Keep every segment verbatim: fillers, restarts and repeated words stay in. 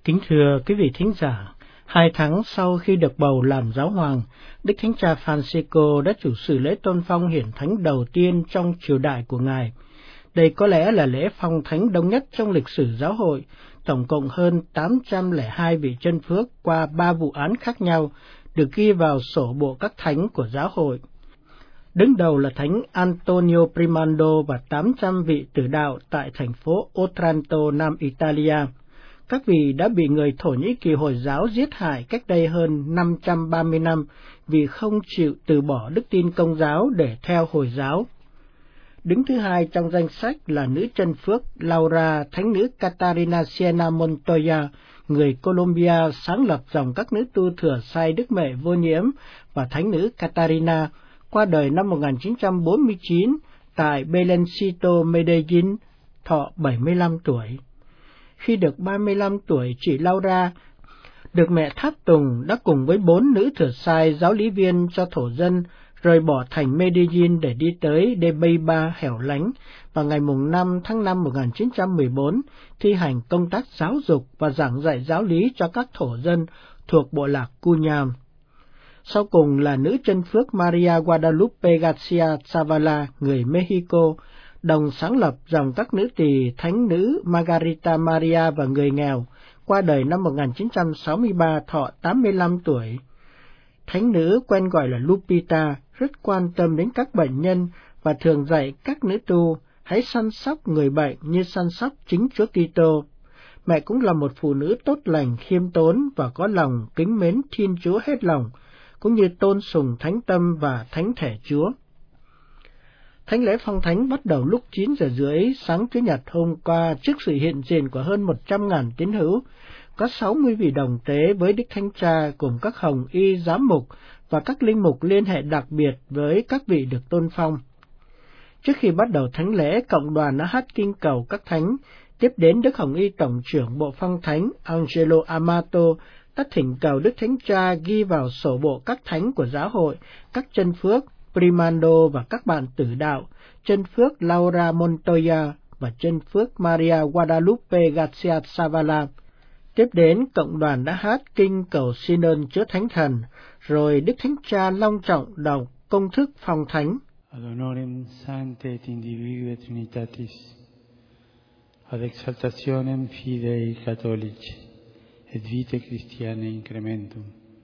Kính thưa quý vị thính giả, hai tháng sau khi được bầu làm giáo hoàng, Đức Thánh Cha Francisco đã chủ sự lễ tôn phong hiển thánh đầu tiên trong triều đại của Ngài. Đây có lẽ là lễ phong thánh đông nhất trong lịch sử giáo hội, tổng cộng hơn tám trăm lẻ hai vị chân phước qua ba vụ án khác nhau được ghi vào sổ bộ các thánh của giáo hội. Đứng đầu là Thánh Antonio Primando và tám trăm vị tử đạo tại thành phố Otranto, Nam Italia. Các vị đã bị người Thổ Nhĩ Kỳ Hồi giáo giết hại cách đây hơn năm trăm ba mươi năm vì không chịu từ bỏ đức tin Công giáo để theo Hồi giáo. Đứng thứ hai trong danh sách là nữ chân phước Laura, thánh nữ Catarina Siena Montoya, người Colombia sáng lập dòng các nữ tu thừa sai Đức Mẹ Vô Nhiễm, và thánh nữ Catarina, qua đời năm một nghìn chín trăm bốn mươi chín tại Belencito, Medellín, thọ bảy mươi lăm tuổi. Khi được ba mươi lăm tuổi, chị Laura được mẹ tháp tùng đã cùng với bốn nữ thừa sai giáo lý viên cho thổ dân rời bỏ thành Medellín để đi tới Debeiba hẻo lánh, và ngày năm tháng năm một nghìn chín trăm mười bốn thi hành công tác giáo dục và giảng dạy giáo lý cho các thổ dân thuộc bộ lạc Cunha. Sau cùng là nữ chân phước Maria Guadalupe Garcia Zavala, người Mexico, đồng sáng lập dòng các nữ tỳ thánh nữ Margarita Maria và người nghèo, qua đời năm một nghìn chín trăm sáu mươi ba, thọ tám mươi lăm tuổi. Thánh nữ quen gọi là Lupita, rất quan tâm đến các bệnh nhân và thường dạy các nữ tu hãy săn sóc người bệnh như săn sóc chính Chúa Kitô. Mẹ cũng là một phụ nữ tốt lành, khiêm tốn và có lòng kính mến Thiên Chúa hết lòng, cũng như tôn sùng thánh tâm và thánh thể Chúa. Thánh lễ phong thánh bắt đầu lúc chín giờ rưỡi sáng Chủ nhật hôm qua trước sự hiện diện của hơn một trăm ngàn tín hữu. Có sáu mươi vị đồng tế với Đức Thánh Cha cùng các hồng y giám mục và các linh mục liên hệ đặc biệt với các vị được tôn phong. Trước khi bắt đầu thánh lễ, cộng đoàn đã hát kinh cầu các thánh. Tiếp đến, Đức Hồng Y Tổng trưởng Bộ Phong Thánh Angelo Amato đã thỉnh cầu Đức Thánh Cha ghi vào sổ bộ các thánh của giáo hội, các chân phước Primando và các bạn tử đạo, chân phước Laura Montoya và chân phước Maria Guadalupe Garcia Zavala. Tiếp đến, cộng đoàn đã hát kinh cầu xin ơn Chúa Thánh Thần, rồi Đức Thánh Cha long trọng đọc công thức phong thánh. Ad honorem sancte et individue et trinitatis, ad exaltationem fidei catholici, et vitae Christianae incrementum,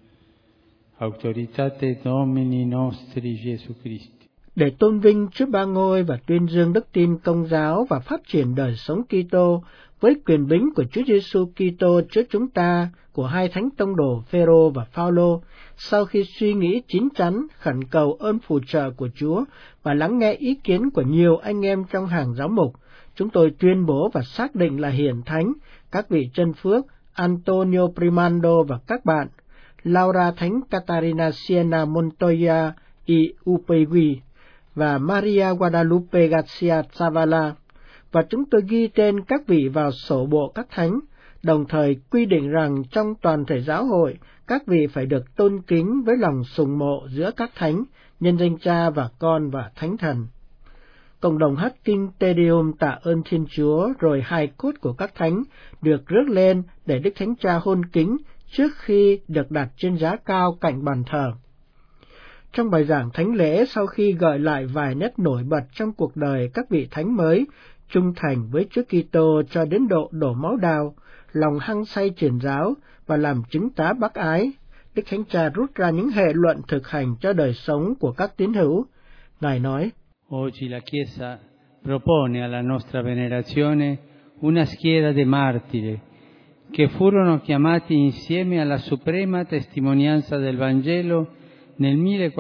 auctoritate Domini nostri Jesu Christi. Để tôn vinh Chúa Ba Ngôi và tuyên dương đức tin Công giáo và phát triển đời sống Kitô với quyền bính của Chúa Giêsu Kitô Chúa chúng ta, của hai thánh tông đồ Phêrô và Phaolô, sau khi suy nghĩ chín chắn, khẩn cầu ơn phù trợ của Chúa và lắng nghe ý kiến của nhiều anh em trong hàng giáo mục, chúng tôi tuyên bố và xác định là hiển thánh các vị chân phước Antonio Primando và các bạn Laura thánh Catarina Siena Montoya y Upegui và Maria Guadalupe Garcia Zavala, và chúng tôi ghi tên các vị vào sổ bộ các thánh, đồng thời quy định rằng trong toàn thể giáo hội, các vị phải được tôn kính với lòng sùng mộ giữa các thánh, nhân danh Cha và Con và Thánh Thần. Cộng đồng hát kinh Te Deum tạ ơn Thiên Chúa, rồi hài cốt của các thánh được rước lên để Đức Thánh Cha hôn kính trước khi được đặt trên giá cao cạnh bàn thờ. Trong bài giảng thánh lễ, sau khi gợi lại vài nét nổi bật trong cuộc đời các vị thánh mới, trung thành với Chúa Kitô cho đến độ đổ máu đào, lòng hăng say truyền giáo và làm chứng tá bác ái, Đức Thánh Cha rút ra những hệ luận thực hành cho đời sống của các tín hữu. Ngài nói: Oggi la Chiesa propone alla nostra venerazione una schiera de martiri che furono chiamati insieme alla suprema testimonianza del Vangelo nel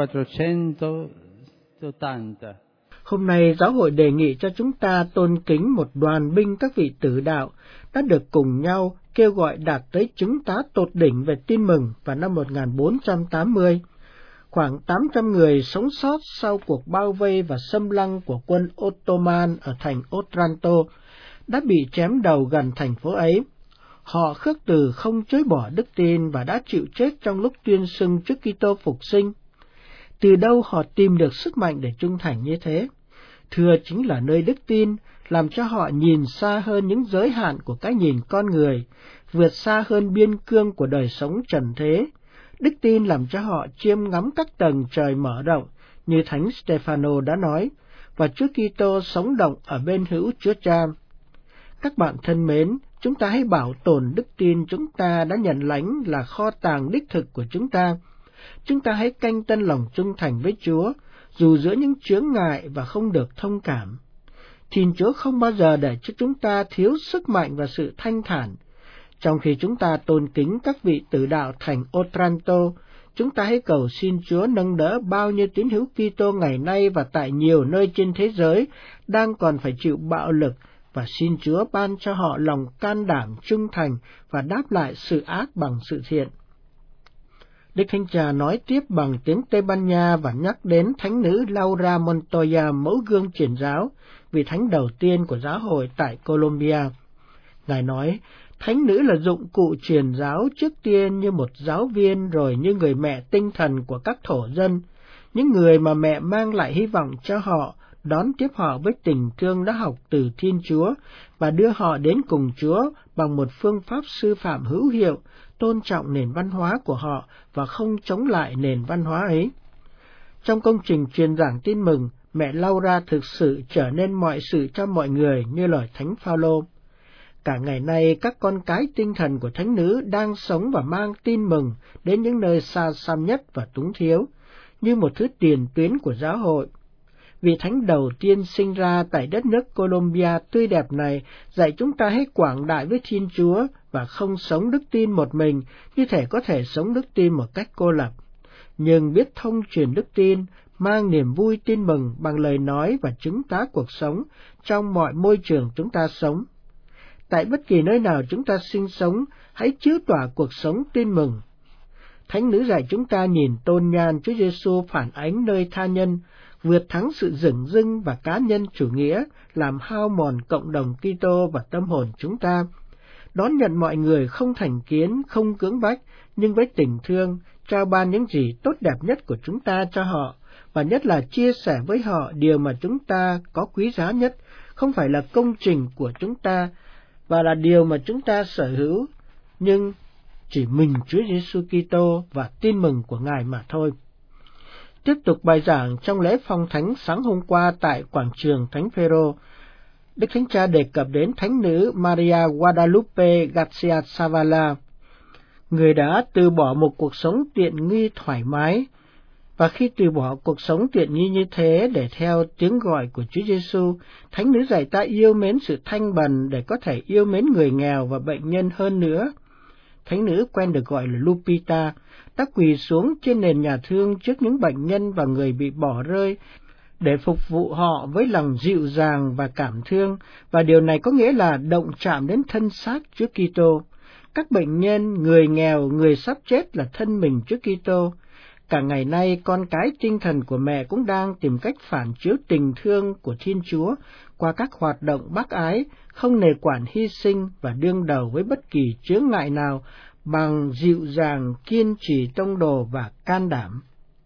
millequattrocentottanta. Hôm nay, giáo hội đề nghị cho chúng ta tôn kính một đoàn binh các vị tử đạo đã được cùng nhau kêu gọi đạt tới chứng tá tột đỉnh về tin mừng vào năm một nghìn bốn trăm tám mươi. Khoảng tám trăm người sống sót sau cuộc bao vây và xâm lăng của quân Ottoman ở thành Otranto đã bị chém đầu gần thành phố ấy. Họ khước từ không chối bỏ đức tin và đã chịu chết trong lúc tuyên xưng Chúa Kitô phục sinh. Từ đâu họ tìm được sức mạnh để trung thành như thế? Thưa, chính là nơi đức tin, làm cho họ nhìn xa hơn những giới hạn của cái nhìn con người, vượt xa hơn biên cương của đời sống trần thế. Đức tin làm cho họ chiêm ngắm các tầng trời mở rộng, như Thánh Stefano đã nói, và Chúa Kitô sống động ở bên hữu Chúa Cha. Các bạn thân mến, chúng ta hãy bảo tồn đức tin chúng ta đã nhận lãnh là kho tàng đích thực của chúng ta. Chúng ta hãy canh tân lòng trung thành với Chúa, dù giữa những chướng ngại và không được thông cảm. Thiên Chúa không bao giờ để cho chúng ta thiếu sức mạnh và sự thanh thản. Trong khi chúng ta tôn kính các vị tử đạo thành Otranto, chúng ta hãy cầu xin Chúa nâng đỡ bao nhiêu tín hữu Kitô ngày nay và tại nhiều nơi trên thế giới đang còn phải chịu bạo lực, và xin Chúa ban cho họ lòng can đảm trung thành và đáp lại sự ác bằng sự thiện. Đức Thánh Cha nói tiếp bằng tiếng Tây Ban Nha và nhắc đến thánh nữ Laura Montoya, mẫu gương truyền giáo, vị thánh đầu tiên của giáo hội tại Colombia. Ngài nói, thánh nữ là dụng cụ truyền giáo trước tiên như một giáo viên, rồi như người mẹ tinh thần của các thổ dân, những người mà mẹ mang lại hy vọng cho họ, đón tiếp họ với tình thương đã học từ Thiên Chúa và đưa họ đến cùng Chúa bằng một phương pháp sư phạm hữu hiệu, tôn trọng nền văn hóa của họ và không chống lại nền văn hóa ấy. Trong công trình truyền giảng tin mừng, mẹ Laura thực sự trở nên mọi sự cho mọi người như lời Thánh Phaolô. Cả ngày nay, các con cái tinh thần của thánh nữ đang sống và mang tin mừng đến những nơi xa xăm nhất và túng thiếu, như một thứ tiền tuyến của giáo hội. Vị thánh đầu tiên sinh ra tại đất nước Colombia tươi đẹp này dạy chúng ta hãy quảng đại với Thiên Chúa và không sống đức tin một mình, như thể có thể sống đức tin một cách cô lập, nhưng biết thông truyền đức tin, mang niềm vui tin mừng bằng lời nói và chứng tá cuộc sống trong mọi môi trường chúng ta sống. Tại bất kỳ nơi nào chúng ta sinh sống, hãy chiếu tỏa cuộc sống tin mừng. Thánh nữ dạy chúng ta nhìn tôn nhan Chúa Giêsu phản ánh nơi tha nhân, vượt thắng sự dửng dưng và cá nhân chủ nghĩa, làm hao mòn cộng đồng Kitô và tâm hồn chúng ta. Đón nhận mọi người không thành kiến, không cưỡng bách, nhưng với tình thương, trao ban những gì tốt đẹp nhất của chúng ta cho họ, và nhất là chia sẻ với họ điều mà chúng ta có quý giá nhất, không phải là công trình của chúng ta, và là điều mà chúng ta sở hữu, nhưng chỉ mình Chúa Giêsu Kitô và tin mừng của Ngài mà thôi. Tiếp tục bài giảng trong lễ phong thánh sáng hôm qua tại quảng trường Thánh Phêrô, Đức Thánh Cha đề cập đến thánh nữ Maria Guadalupe Garcia Zavala, người đã từ bỏ một cuộc sống tiện nghi thoải mái, và khi từ bỏ cuộc sống tiện nghi như thế để theo tiếng gọi của Chúa Giêsu, thánh nữ dạy ta yêu mến sự thanh bần để có thể yêu mến người nghèo và bệnh nhân hơn nữa. Thánh nữ quen được gọi là Lupita, đã quỳ xuống trên nền nhà thương trước những bệnh nhân và người bị bỏ rơi để phục vụ họ với lòng dịu dàng và cảm thương, và điều này có nghĩa là động chạm đến thân xác Chúa Kitô. Các bệnh nhân, người nghèo, người sắp chết là thân mình Chúa Kitô. Cả ngày nay, con cái tinh thần của mẹ cũng đang tìm cách phản chiếu tình thương của Thiên Chúa qua các hoạt động bác ái, không nề quản hy sinh và đương đầu với bất kỳ chướng ngại nào bằng dịu dàng, kiên trì tông đồ và can đảm.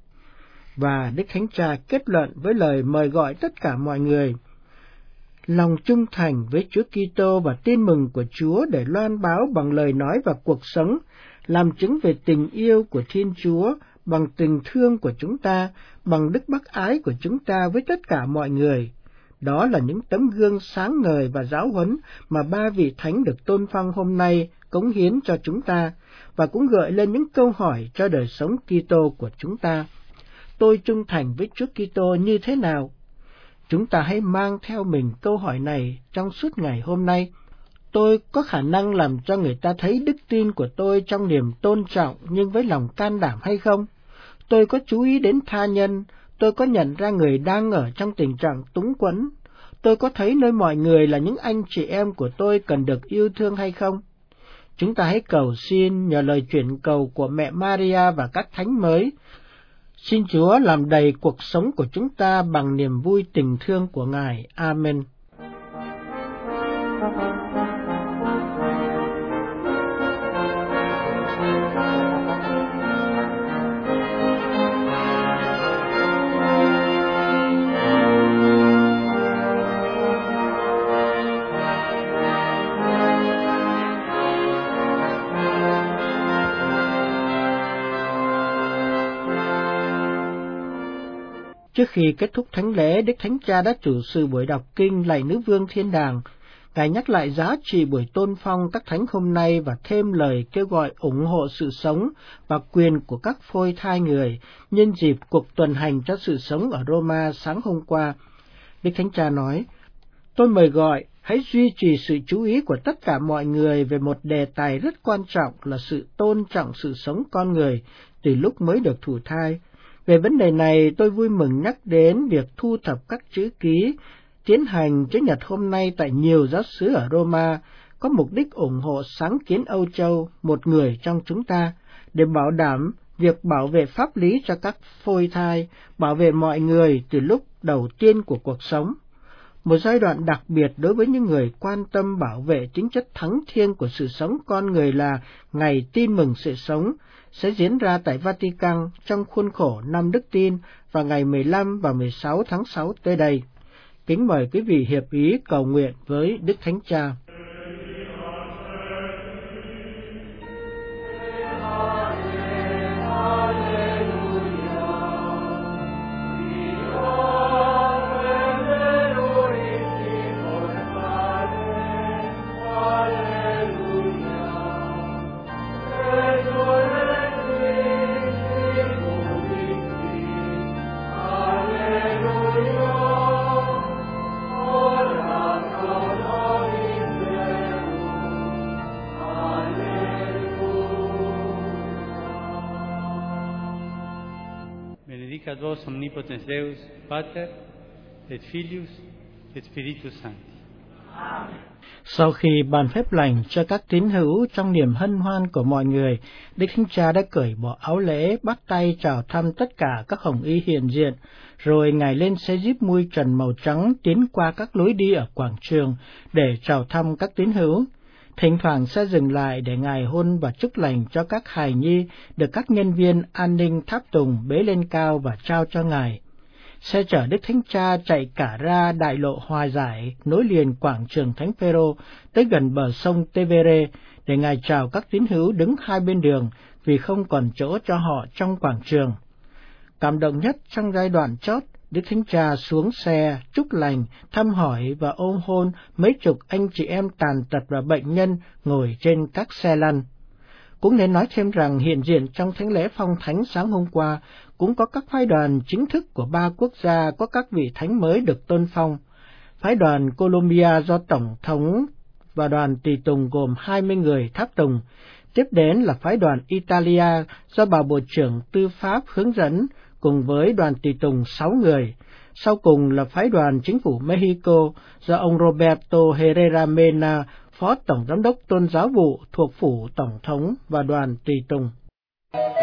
Và Đức Thánh Cha kết luận với lời mời gọi tất cả mọi người: lòng trung thành với Chúa Kitô và tin mừng của Chúa để loan báo bằng lời nói và cuộc sống, làm chứng về tình yêu của Thiên Chúa, bằng tình thương của chúng ta, bằng đức bác ái của chúng ta với tất cả mọi người. Đó là những tấm gương sáng ngời và giáo huấn mà ba vị thánh được tôn phong hôm nay cống hiến cho chúng ta, và cũng gợi lên những câu hỏi cho đời sống Kitô của chúng ta. Tôi trung thành với Chúa Kitô như thế nào? Chúng ta hãy mang theo mình câu hỏi này trong suốt ngày hôm nay. Tôi có khả năng làm cho người ta thấy đức tin của tôi trong niềm tôn trọng nhưng với lòng can đảm hay không? Tôi có chú ý đến tha nhân, tôi có nhận ra người đang ở trong tình trạng túng quẫn, tôi có thấy nơi mọi người là những anh chị em của tôi cần được yêu thương hay không? Chúng ta hãy cầu xin nhờ lời chuyển cầu của mẹ Maria và các thánh mới. Xin Chúa làm đầy cuộc sống của chúng ta bằng niềm vui tình thương của Ngài. Amen. Trước khi kết thúc thánh lễ, Đức Thánh Cha đã chủ sự buổi đọc kinh lạy Nữ Vương Thiên Đàng. Ngài nhắc lại giá trị buổi tôn phong các thánh hôm nay và thêm lời kêu gọi ủng hộ sự sống và quyền của các phôi thai người nhân dịp cuộc tuần hành cho sự sống ở Roma sáng hôm qua. Đức Thánh Cha nói, tôi mời gọi hãy duy trì sự chú ý của tất cả mọi người về một đề tài rất quan trọng là sự tôn trọng sự sống con người từ lúc mới được thụ thai. Về vấn đề này, tôi vui mừng nhắc đến việc thu thập các chữ ký tiến hành Chúa Nhật hôm nay tại nhiều giáo xứ ở Roma, có mục đích ủng hộ sáng kiến Âu Châu, một người trong chúng ta, để bảo đảm việc bảo vệ pháp lý cho các phôi thai, bảo vệ mọi người từ lúc đầu tiên của cuộc sống. Một giai đoạn đặc biệt đối với những người quan tâm bảo vệ tính chất thắng thiêng của sự sống con người là Ngày Tin Mừng Sự Sống, sẽ diễn ra tại Vatican trong khuôn khổ năm Đức Tin vào ngày mười lăm và mười sáu tháng sáu tới đây. Kính mời quý vị hiệp ý cầu nguyện với Đức Thánh Cha. Benedicat vos omnipotens Deus, Pater, et Filius, et Spiritus Sancti. Sau khi ban phép lành cho các tín hữu trong niềm hân hoan của mọi người, Đức Thánh Cha đã cởi bỏ áo lễ, bắt tay chào thăm tất cả các hồng y hiện diện, rồi Ngài lên xe jeep mui trần màu trắng tiến qua các lối đi ở quảng trường để chào thăm các tín hữu. Thỉnh thoảng sẽ dừng lại để Ngài hôn và chúc lành cho các hài nhi được các nhân viên an ninh tháp tùng bế lên cao và trao cho Ngài. Xe chở Đức Thánh Cha chạy cả ra đại lộ Hòa Giải nối liền quảng trường Thánh Phêrô tới gần bờ sông Tevere để Ngài chào các tín hữu đứng hai bên đường vì không còn chỗ cho họ trong quảng trường. Cảm động nhất trong giai đoạn chót, Đức Thánh Cha xuống xe, chúc lành, thăm hỏi và ôm hôn mấy chục anh chị em tàn tật và bệnh nhân ngồi trên các xe lăn. Cũng nên nói thêm rằng hiện diện trong thánh lễ phong thánh sáng hôm qua cũng có các phái đoàn chính thức của ba quốc gia có các vị thánh mới được tôn phong. Phái đoàn Colombia do Tổng thống và đoàn tùy tùng gồm hai mươi người tháp tùng. Tiếp đến là phái đoàn Italia do bà Bộ trưởng Tư pháp hướng dẫn cùng với đoàn tùy tùng sáu người. Sau cùng là phái đoàn chính phủ Mexico do ông Roberto Herrera Mena, Phó Tổng Giám đốc Tôn giáo vụ thuộc phủ Tổng thống và đoàn tùy tùng.